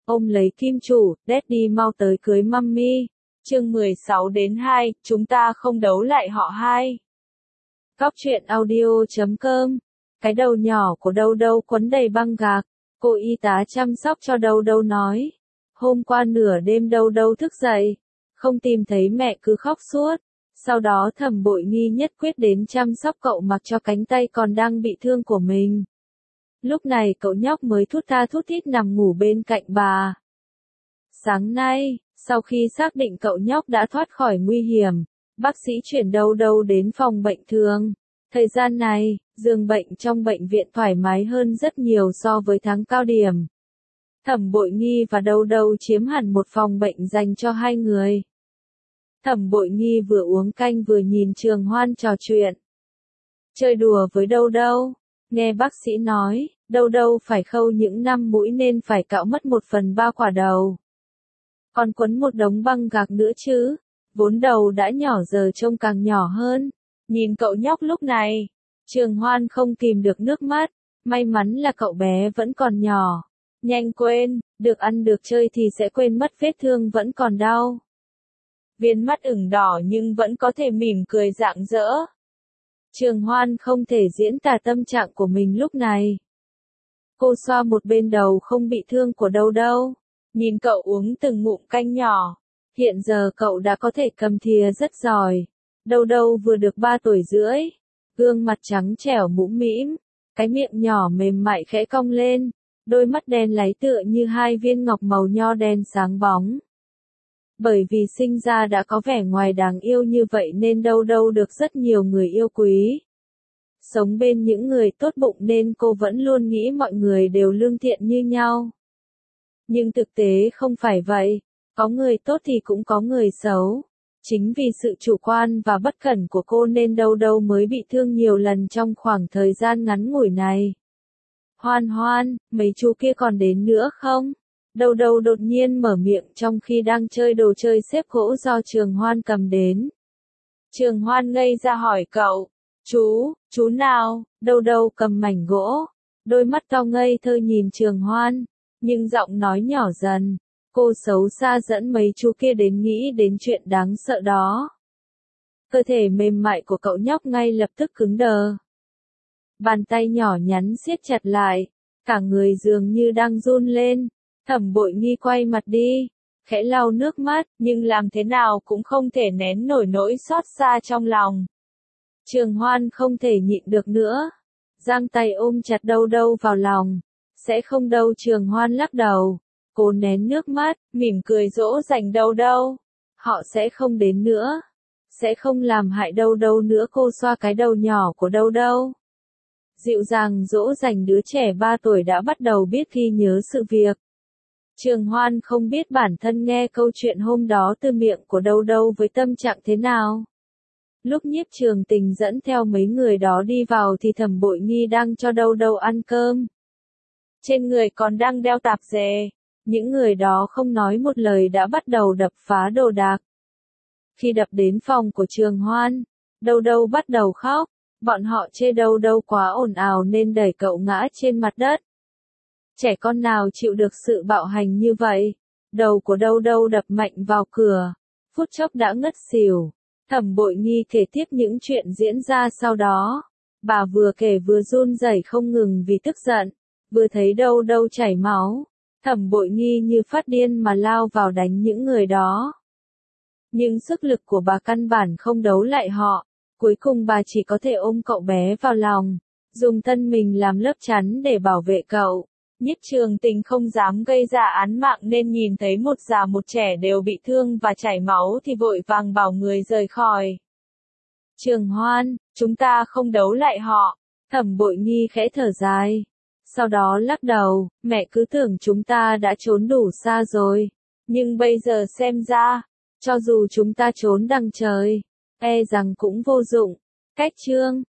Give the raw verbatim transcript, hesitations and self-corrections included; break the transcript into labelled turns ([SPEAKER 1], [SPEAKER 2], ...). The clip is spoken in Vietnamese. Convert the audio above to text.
[SPEAKER 1] ôm lấy kim chủ, Daddy mau tới cưới mummy.
[SPEAKER 2] Chương mười sáu đến hai, chúng ta không đấu lại họ hai.
[SPEAKER 1] Cóc truyện audio chấm com. Cái đầu nhỏ của Đâu Đâu quấn đầy băng gạc. Cô y tá chăm sóc cho Đâu Đâu nói. Hôm qua nửa đêm Đâu Đâu thức dậy. Không tìm thấy mẹ cứ khóc suốt. Sau đó Thẩm Bội Nghi nhất quyết đến chăm sóc cậu mặc cho cánh tay còn đang bị thương của mình. Lúc này cậu nhóc mới thút tha thút thít nằm ngủ bên cạnh bà. Sáng nay, sau khi xác định cậu nhóc đã thoát khỏi nguy hiểm, bác sĩ chuyển Đâu Đâu đến phòng bệnh thường. Thời gian này, giường bệnh trong bệnh viện thoải mái hơn rất nhiều so với tháng cao điểm. Thẩm Bội Nghi và Đâu Đâu chiếm hẳn một phòng bệnh dành cho hai người. Thẩm Bội Nghi vừa uống canh vừa nhìn Trường Hoan trò chuyện. Chơi đùa với Đâu Đâu, nghe bác sĩ nói, Đâu Đâu phải khâu những năm mũi nên phải cạo mất một phần ba quả đầu. Còn quấn một đống băng gạc nữa chứ, vốn đầu đã nhỏ giờ trông càng nhỏ hơn.
[SPEAKER 2] Nhìn cậu nhóc lúc này,
[SPEAKER 1] Trường Hoan không kìm được nước mắt, may mắn là cậu bé vẫn còn nhỏ. Nhanh quên, được ăn được chơi thì sẽ quên mất vết thương vẫn còn đau.
[SPEAKER 2] Viên mắt ửng đỏ nhưng vẫn có thể mỉm cười rạng rỡ.
[SPEAKER 1] Trường Hoan không thể diễn tả tâm trạng của mình lúc này. Cô xoa một bên đầu không bị thương của Đâu Đâu.
[SPEAKER 2] Nhìn cậu uống từng ngụm canh nhỏ.
[SPEAKER 1] Hiện giờ cậu đã có thể cầm thìa rất giỏi. Đâu Đâu vừa được ba tuổi rưỡi. Gương mặt trắng trẻo mũm mĩm. Cái miệng nhỏ mềm mại khẽ cong lên. Đôi mắt đen láy tựa như hai viên ngọc màu nho đen sáng bóng. Bởi vì sinh ra đã có vẻ ngoài đáng yêu như vậy nên Đâu Đâu được rất nhiều người yêu quý. Sống bên những người tốt bụng nên cô vẫn luôn nghĩ mọi người đều lương thiện như nhau. Nhưng thực tế không phải vậy, có người tốt thì cũng có người xấu. Chính vì sự chủ quan và bất cẩn của cô nên Đâu Đâu mới bị thương nhiều lần trong khoảng thời gian ngắn ngủi này. Hoan Hoan, mấy chú kia còn đến nữa không? Đâu Đâu đột nhiên mở miệng trong khi đang chơi đồ chơi xếp gỗ do Trường Hoan cầm đến.
[SPEAKER 2] Trường Hoan ngây ra hỏi cậu, chú, chú nào?
[SPEAKER 1] Đâu Đâu cầm mảnh gỗ, đôi mắt to ngây thơ nhìn Trường Hoan, nhưng giọng nói nhỏ dần. Cô xấu xa dẫn mấy chú kia đến nghĩ đến chuyện đáng sợ đó. Cơ thể mềm mại của cậu nhóc ngay lập tức cứng đờ. Bàn tay nhỏ nhắn siết chặt lại, cả người dường như đang run lên. Thẩm Bội Nghi quay mặt đi, khẽ lau nước mắt,
[SPEAKER 2] nhưng làm thế nào cũng không thể nén nổi nỗi xót xa trong lòng.
[SPEAKER 1] Trường Hoan không thể nhịn được nữa, giang tay ôm chặt Đâu Đâu vào lòng. Sẽ không đâu, Trường Hoan lắc đầu. Cô nén nước mắt,
[SPEAKER 2] mỉm cười dỗ dành Đâu Đâu.
[SPEAKER 1] Họ sẽ không đến nữa. Sẽ không làm hại Đâu Đâu nữa. Cô xoa cái đầu nhỏ của Đâu Đâu. Dịu dàng dỗ dành đứa trẻ ba tuổi đã bắt đầu biết ghi nhớ sự việc. Trường Hoan không biết bản thân nghe câu chuyện hôm đó từ miệng của Đâu Đâu với tâm trạng thế nào. Lúc Nhiếp Trường Tình dẫn theo mấy người đó đi vào thì Thẩm Bội Nghi đang cho Đâu Đâu ăn cơm.
[SPEAKER 2] Trên người còn đang đeo tạp dề.
[SPEAKER 1] Những người đó không nói một lời đã bắt đầu đập phá đồ đạc. Khi đập đến phòng của Trường Hoan, Đâu Đâu bắt đầu khóc. Bọn họ chê Đâu Đâu quá ồn ào nên đẩy cậu ngã trên mặt đất. Trẻ con nào chịu được sự bạo hành như vậy? Đầu của Đâu Đâu đập mạnh vào cửa. Phút chốc đã ngất xỉu. Thẩm Bội Nghi kể tiếp những chuyện diễn ra sau đó. Bà vừa kể vừa run rẩy không ngừng vì tức giận. Vừa thấy Đâu Đâu chảy máu. Thẩm Bội Nghi như phát điên mà lao vào đánh những người đó. Nhưng sức lực của bà căn bản không đấu lại họ. Cuối cùng bà chỉ có thể ôm cậu bé vào lòng, dùng thân mình làm lớp chắn để bảo vệ cậu.
[SPEAKER 2] Nhiếp Trường Tình không dám gây ra án mạng nên nhìn thấy một già một trẻ đều bị thương và chảy máu thì vội vàng bảo người rời khỏi.
[SPEAKER 1] Trường Hoan,
[SPEAKER 2] chúng ta không đấu lại họ.
[SPEAKER 1] Thẩm Bội Nghi khẽ thở dài. Sau đó lắc đầu, mẹ cứ tưởng chúng ta đã trốn đủ xa rồi.
[SPEAKER 2] Nhưng bây giờ xem ra,
[SPEAKER 1] cho dù chúng ta trốn đằng trời, e rằng cũng vô dụng. Cách chương